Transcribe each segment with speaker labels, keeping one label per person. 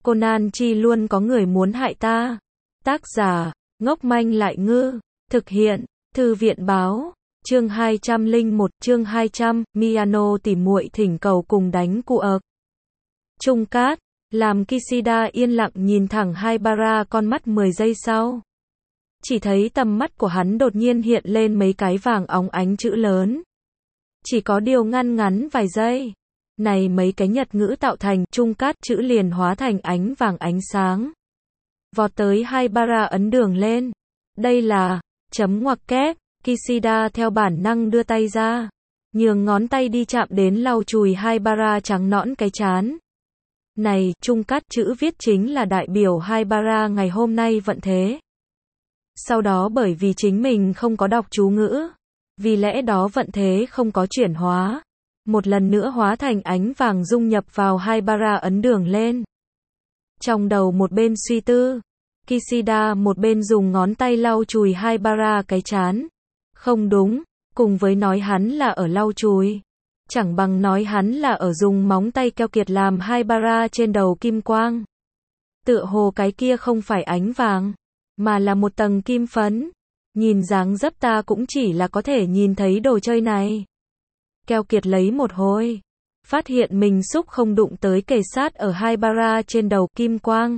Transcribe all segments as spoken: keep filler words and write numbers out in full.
Speaker 1: Conan chi luôn có người muốn hại ta. Tác giả, ngốc manh lại ngư. Thực hiện, Thư viện báo. Chương hai trăm lẻ một, chương hai trăm, Miyano tỉ muội thỉnh cầu cùng đánh cu ợc. Trung cát, làm Kishida yên lặng nhìn thẳng Haibara con mắt mười giây sau. Chỉ thấy tầm mắt của hắn đột nhiên hiện lên mấy cái vàng óng ánh chữ lớn. Chỉ có điều ngăn ngắn vài giây. Này mấy cái nhật ngữ tạo thành trung cát chữ liền hóa thành ánh vàng ánh sáng. Vọt tới Haibara ấn đường lên. Đây là, chấm ngoặc kép, Kishida theo bản năng đưa tay ra. Nhường ngón tay đi chạm đến lau chùi Haibara trắng nõn cái trán. Này, trung cát chữ viết chính là đại biểu Haibara ngày hôm nay vận thế. Sau đó bởi vì chính mình không có đọc chú ngữ. Vì lẽ đó vận thế không có chuyển hóa. Một lần nữa hóa thành ánh vàng dung nhập vào Haibara ấn đường lên. Trong đầu một bên suy tư. Kishida một bên dùng ngón tay lau chùi Haibara cái trán. Không đúng, cùng với nói hắn là ở lau chùi. Chẳng bằng nói hắn là ở dùng móng tay keo kiệt làm Haibara trên đầu kim quang. Tựa hồ cái kia không phải ánh vàng, mà là một tầng kim phấn. Nhìn dáng dấp ta cũng chỉ là có thể nhìn thấy đồ chơi này. Keo kiệt lấy một hồi. Phát hiện mình xúc không đụng tới kề sát ở Haibara trên đầu kim quang.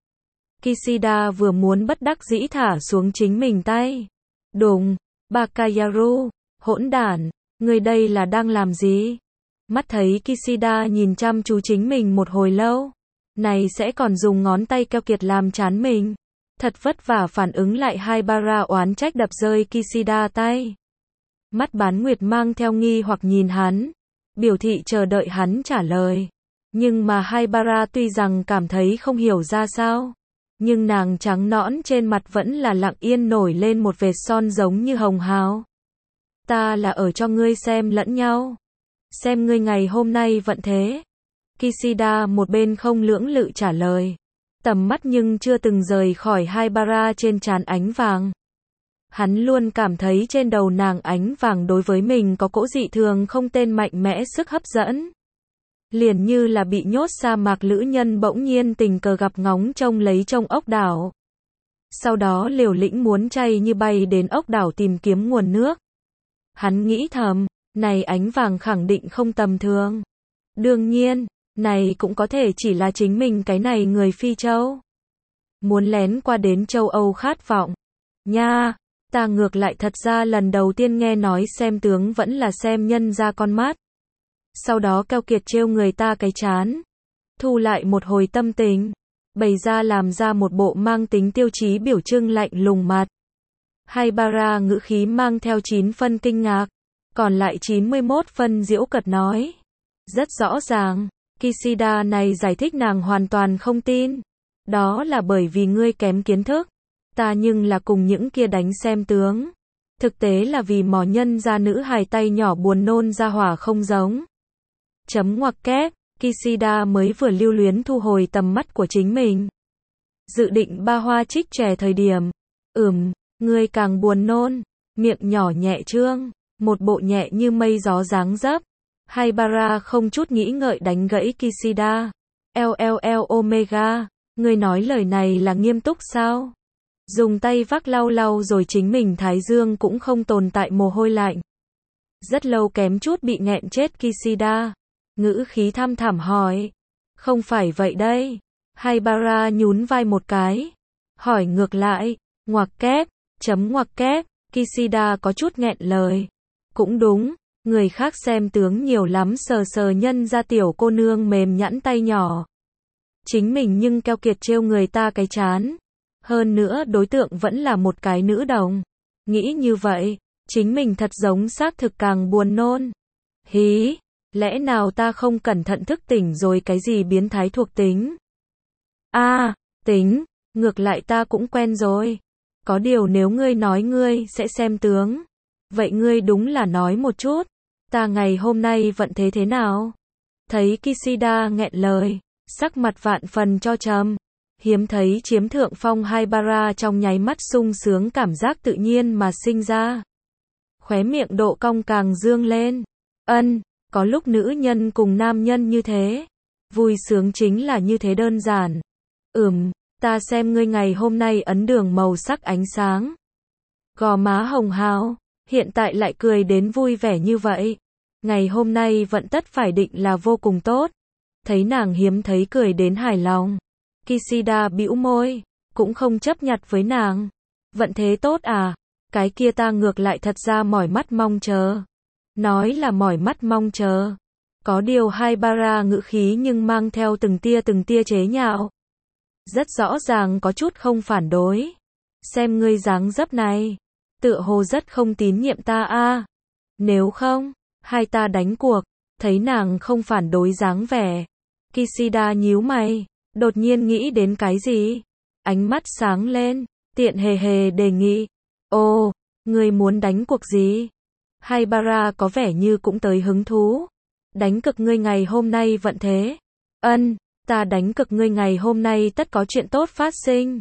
Speaker 1: Kishida vừa muốn bất đắc dĩ thả xuống chính mình tay. Đùng, Bakayaru, hỗn đản, người đây là đang làm gì? Mắt thấy Kishida nhìn chăm chú chính mình một hồi lâu. Này sẽ còn dùng ngón tay keo kiệt làm chán mình. Thật vất vả phản ứng lại Haibara oán trách đập rơi Kishida tay. Mắt bán nguyệt mang theo nghi hoặc nhìn hắn. Biểu thị chờ đợi hắn trả lời. Nhưng mà Haibara tuy rằng cảm thấy không hiểu ra sao. Nhưng nàng trắng nõn trên mặt vẫn là lặng yên nổi lên một vệt son giống như hồng hào. Ta là ở cho ngươi xem lẫn nhau. Xem ngươi ngày hôm nay vận thế. Kishida một bên không lưỡng lự trả lời. Tầm mắt nhưng chưa từng rời khỏi Haibara trên trán ánh vàng. Hắn luôn cảm thấy trên đầu nàng ánh vàng đối với mình có cỗ dị thường không tên mạnh mẽ sức hấp dẫn. Liền như là bị nhốt sa mạc lữ nhân bỗng nhiên tình cờ gặp ngóng trông lấy trông ốc đảo. Sau đó liều lĩnh muốn chay như bay đến ốc đảo tìm kiếm nguồn nước. Hắn nghĩ thầm, này ánh vàng khẳng định không tầm thường. Đương nhiên, này cũng có thể chỉ là chính mình cái này người Phi Châu. Muốn lén qua đến châu Âu khát vọng. Nha, ta ngược lại thật ra lần đầu tiên nghe nói xem tướng vẫn là xem nhân ra con mắt. Sau đó keo kiệt trêu người ta cái chán. Thu lại một hồi tâm tình. Bày ra làm ra một bộ mang tính tiêu chí biểu trưng lạnh lùng mặt. Haibara ngữ khí mang theo chín phân kinh ngạc. Còn lại chín mươi mốt phân giễu cợt nói. Rất rõ ràng. Kishida này giải thích nàng hoàn toàn không tin. Đó là bởi vì ngươi kém kiến thức. Ta nhưng là cùng những kia đánh xem tướng. Thực tế là vì mỏ nhân ra nữ hài tay nhỏ buồn nôn ra hỏa không giống. Chấm ngoặc kép, Kishida mới vừa lưu luyến thu hồi tầm mắt của chính mình. Dự định ba hoa trích trẻ thời điểm. Ừm, ngươi càng buồn nôn. Miệng nhỏ nhẹ trương. Một bộ nhẹ như mây gió dáng dấp. Haibara không chút nghĩ ngợi đánh gãy Kishida. LLL Omega, ngươi nói lời này là nghiêm túc sao? Dùng tay vác lau lau rồi chính mình thái dương cũng không tồn tại mồ hôi lạnh. Rất lâu kém chút bị nghẹn chết Kishida. Ngữ khí thăm thẳm hỏi. Không phải vậy đây. Haibara nhún vai một cái. Hỏi ngược lại. Ngoặc kép, chấm ngoặc kép, Kishida có chút nghẹn lời. Cũng đúng. Người khác xem tướng nhiều lắm sờ sờ nhân ra tiểu cô nương mềm nhẵn tay nhỏ. Chính mình nhưng keo kiệt trêu người ta cái chán. Hơn nữa đối tượng vẫn là một cái nữ đồng. Nghĩ như vậy, chính mình thật giống xác thực càng buồn nôn. Hí, lẽ nào ta không cẩn thận thức tỉnh rồi cái gì biến thái thuộc tính? A, à, tính, ngược lại ta cũng quen rồi. Có điều nếu ngươi nói ngươi sẽ xem tướng. Vậy ngươi đúng là nói một chút. Ta ngày hôm nay vận thế thế nào? Thấy Kishida nghẹn lời, sắc mặt vạn phần cho trầm. Hiếm thấy chiếm thượng phong Haibara trong nháy mắt sung sướng cảm giác tự nhiên mà sinh ra. Khóe miệng độ cong càng dương lên. Ân, có lúc nữ nhân cùng nam nhân như thế. Vui sướng chính là như thế đơn giản. Ừm, ta xem ngươi ngày hôm nay ấn đường màu sắc ánh sáng. Gò má hồng hào, hiện tại lại cười đến vui vẻ như vậy. Ngày hôm nay vận tất phải định là vô cùng tốt. Thấy nàng hiếm thấy cười đến hài lòng. Kishida bĩu môi, cũng không chấp nhặt với nàng. Vận thế tốt à? Cái kia ta ngược lại thật ra mỏi mắt mong chờ. Nói là mỏi mắt mong chờ. Có điều Haibara ngữ khí nhưng mang theo từng tia từng tia chế nhạo. Rất rõ ràng có chút không phản đối. Xem ngươi dáng dấp này, tựa hồ rất không tín nhiệm ta a. Nếu không, hai ta đánh cuộc. Thấy nàng không phản đối dáng vẻ. Kishida nhíu mày, đột nhiên nghĩ đến cái gì? Ánh mắt sáng lên, tiện hề hề đề nghị. Ồ, ngươi muốn đánh cuộc gì? Haibara có vẻ như cũng tới hứng thú. Đánh cực ngươi ngày hôm nay vận thế. Ân, ta đánh cực ngươi ngày hôm nay tất có chuyện tốt phát sinh.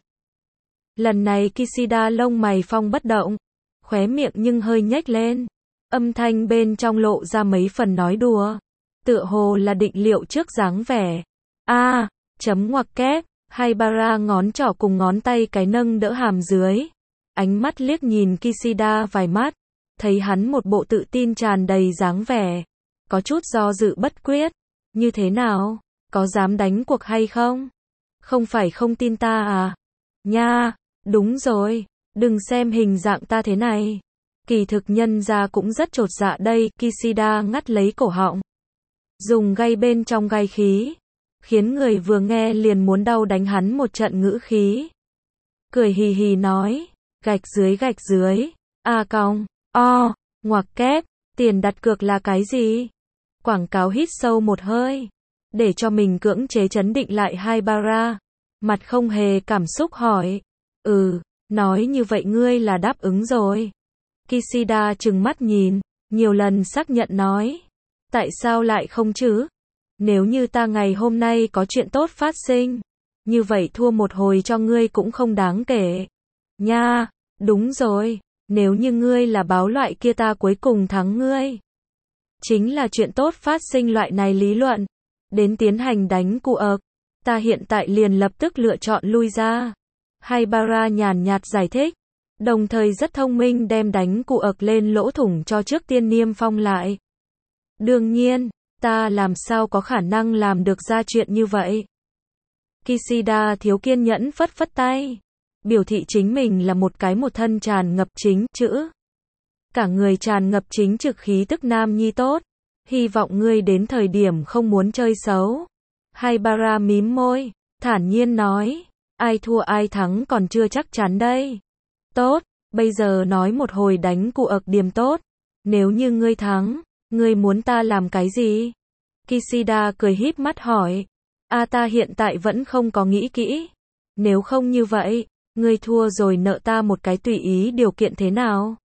Speaker 1: Lần này Kishida lông mày phong bất động, khóe miệng nhưng hơi nhếch lên. Âm thanh bên trong lộ ra mấy phần nói đùa. Tựa hồ là định liệu trước dáng vẻ. A, à, chấm ngoặc kép, Haibara ngón trỏ cùng ngón tay cái nâng đỡ hàm dưới. Ánh mắt liếc nhìn Kishida vài mắt, thấy hắn một bộ tự tin tràn đầy dáng vẻ. Có chút do dự bất quyết. Như thế nào? Có dám đánh cuộc hay không? Không phải không tin ta à? Nha, đúng rồi, đừng xem hình dạng ta thế này. Kỳ thực nhân ra cũng rất chột dạ đây, Kishida ngắt lấy cổ họng. Dùng gay bên trong gai khí, khiến người vừa nghe liền muốn đau đánh hắn một trận ngữ khí. Cười hì hì nói, gạch dưới gạch dưới, a cong, o, ngoặc kép, tiền đặt cược là cái gì? Quảng cáo hít sâu một hơi, để cho mình cưỡng chế chấn định lại Haibara. Mặt không hề cảm xúc hỏi, ừ, nói như vậy ngươi là đáp ứng rồi. Kishida trừng mắt nhìn, nhiều lần xác nhận nói. Tại sao lại không chứ? Nếu như ta ngày hôm nay có chuyện tốt phát sinh, như vậy thua một hồi cho ngươi cũng không đáng kể. Nha, đúng rồi, nếu như ngươi là báo loại kia ta cuối cùng thắng ngươi. Chính là chuyện tốt phát sinh loại này lý luận. Đến tiến hành đánh cụ ợc. Ta hiện tại liền lập tức lựa chọn lui ra. Haibara nhàn nhạt giải thích. Đồng thời rất thông minh đem đánh cụ ợc lên lỗ thủng cho trước tiên niêm phong lại. Đương nhiên, ta làm sao có khả năng làm được ra chuyện như vậy. Kishida thiếu kiên nhẫn phất phất tay. Biểu thị chính mình là một cái một thân tràn ngập chính chữ. Cả người tràn ngập chính trực khí tức nam nhi tốt. Hy vọng ngươi đến thời điểm không muốn chơi xấu. Haibara mím môi, thản nhiên nói. Ai thua ai thắng còn chưa chắc chắn đây. Tốt, bây giờ nói một hồi đánh cụ ợc điểm tốt. Nếu như ngươi thắng, ngươi muốn ta làm cái gì? Kishida cười híp mắt hỏi. A ta hiện tại vẫn không có nghĩ kỹ. Nếu không như vậy, ngươi thua rồi nợ ta một cái tùy ý điều kiện thế nào?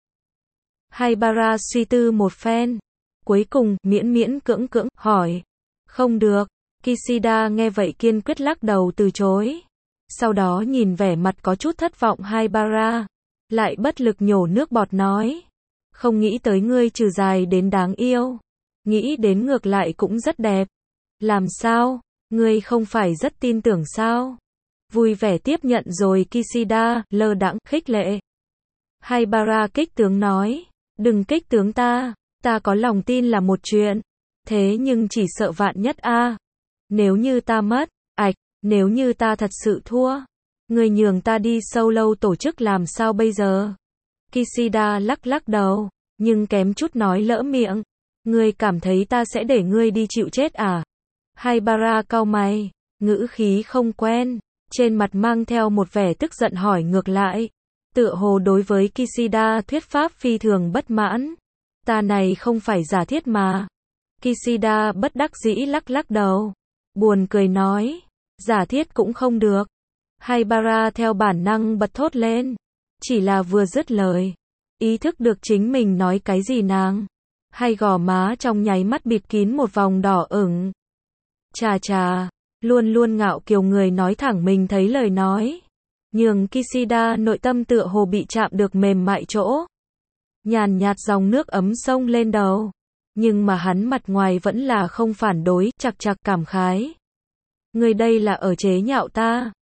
Speaker 1: Haibara suy tư một phen. Cuối cùng, miễn miễn cưỡng cưỡng, hỏi. Không được. Kishida nghe vậy kiên quyết lắc đầu từ chối. Sau đó nhìn vẻ mặt có chút thất vọng Haibara. Lại bất lực nhổ nước bọt nói. Không nghĩ tới ngươi trừ dài đến đáng yêu. Nghĩ đến ngược lại cũng rất đẹp. Làm sao? Ngươi không phải rất tin tưởng sao? Vui vẻ tiếp nhận rồi Kishida, lơ đãng, khích lệ. Haibara kích tướng nói. Đừng kích tướng ta. Ta có lòng tin là một chuyện. Thế nhưng chỉ sợ vạn nhất a. À. Nếu như ta mất, ạch, nếu như ta thật sự thua. Ngươi nhường ta đi sâu lâu tổ chức làm sao bây giờ? Kishida lắc lắc đầu, nhưng kém chút nói lỡ miệng. Ngươi cảm thấy ta sẽ để ngươi đi chịu chết à? Haibara cau mày, ngữ khí không quen, trên mặt mang theo một vẻ tức giận hỏi ngược lại. Tựa hồ đối với Kishida thuyết pháp phi thường bất mãn. Ta này không phải giả thiết mà. Kishida bất đắc dĩ lắc lắc đầu. Buồn cười nói. Giả thiết cũng không được. Haibara theo bản năng bật thốt lên. Chỉ là vừa dứt lời. Ý thức được chính mình nói cái gì nàng. Hay gò má trong nháy mắt bịt kín một vòng đỏ ửng. Chà chà. Luôn luôn ngạo kiều người nói thẳng mình thấy lời nói. Nhường Kishida nội tâm tựa hồ bị chạm được mềm mại chỗ. Nhàn nhạt dòng nước ấm sông lên đầu. Nhưng mà hắn mặt ngoài vẫn là không phản đối, chạc chạc cảm khái. Người đây là ở chế nhạo ta.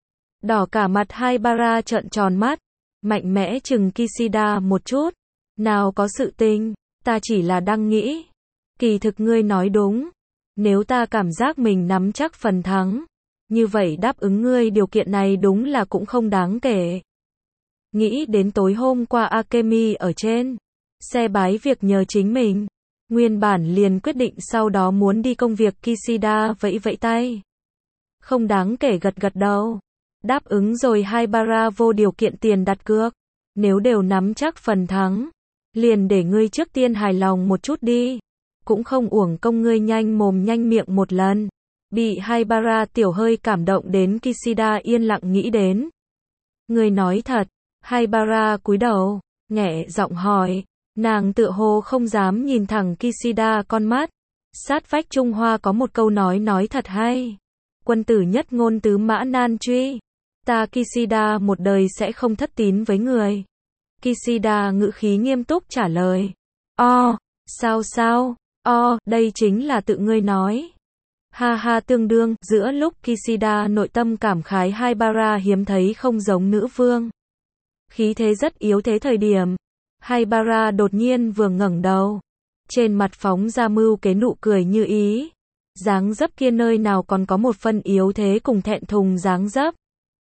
Speaker 1: Đỏ cả mặt Haibara trợn tròn mắt, mạnh mẽ chừng Kishida một chút. Nào có sự tình, ta chỉ là đang nghĩ. Kỳ thực ngươi nói đúng. Nếu ta cảm giác mình nắm chắc phần thắng, như vậy đáp ứng ngươi điều kiện này đúng là cũng không đáng kể. Nghĩ đến tối hôm qua Akemi ở trên xe bái việc nhờ chính mình. Nguyên bản liền quyết định sau đó muốn đi công việc. Kishida vẫy vẫy tay. Không đáng kể gật gật đầu. Đáp ứng rồi Haibara vô điều kiện tiền đặt cược. Nếu đều nắm chắc phần thắng, liền để ngươi trước tiên hài lòng một chút đi. Cũng không uổng công ngươi nhanh mồm nhanh miệng một lần. Bị Haibara tiểu hơi cảm động đến Kishida yên lặng nghĩ đến. Ngươi nói thật. Haibara cúi đầu, nghẹ giọng hỏi. Nàng tựa hồ không dám nhìn thẳng Kishida con mắt. Sát vách Trung Hoa có một câu nói nói thật hay. Quân tử nhất ngôn tứ mã nan truy. Ta Kishida một đời sẽ không thất tín với người. Kishida ngữ khí nghiêm túc trả lời. O, sao sao, o, đây chính là tự ngươi nói. Ha ha tương đương, giữa lúc Kishida nội tâm cảm khái Haibara hiếm thấy không giống nữ vương. Khí thế rất yếu thế thời điểm. Haibara đột nhiên vừa ngẩng đầu. Trên mặt phóng ra mưu kế nụ cười như ý. Dáng dấp kia nơi nào còn có một phân yếu thế cùng thẹn thùng dáng dấp.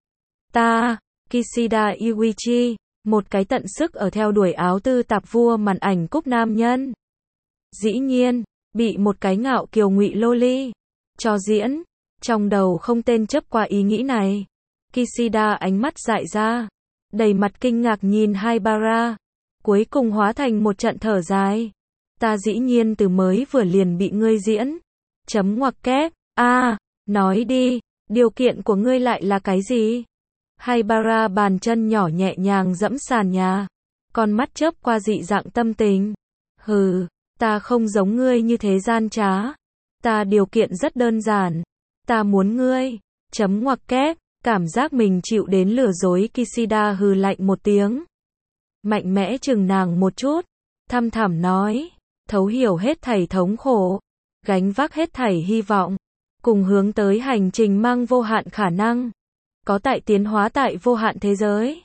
Speaker 1: Ta, Kishida Yuichi, một cái tận sức ở theo đuổi áo tư tạp vua màn ảnh cúc nam nhân. Dĩ nhiên, bị một cái ngạo kiều ngụy loli cho diễn, trong đầu không tên chấp qua ý nghĩ này. Kishida ánh mắt dại ra, đầy mặt kinh ngạc nhìn Haibara, cuối cùng hóa thành một trận thở dài. Ta dĩ nhiên từ mới vừa liền bị ngươi diễn. Chấm ngoặc kép, a, à, nói đi, điều kiện của ngươi lại là cái gì? Haibara bàn chân nhỏ nhẹ nhàng dẫm sàn nhà, con mắt chớp qua dị dạng tâm tình. Hừ, ta không giống ngươi như thế gian trá. Ta điều kiện rất đơn giản. Ta muốn ngươi. Chấm ngoặc kép, cảm giác mình chịu đến lừa dối. Kishida hừ lạnh một tiếng. Mạnh mẽ chừng nàng một chút. Thăm thẳm nói. Thấu hiểu hết thảy thống khổ. Gánh vác hết thảy hy vọng. Cùng hướng tới hành trình mang vô hạn khả năng. Có tại tiến hóa tại vô hạn thế giới.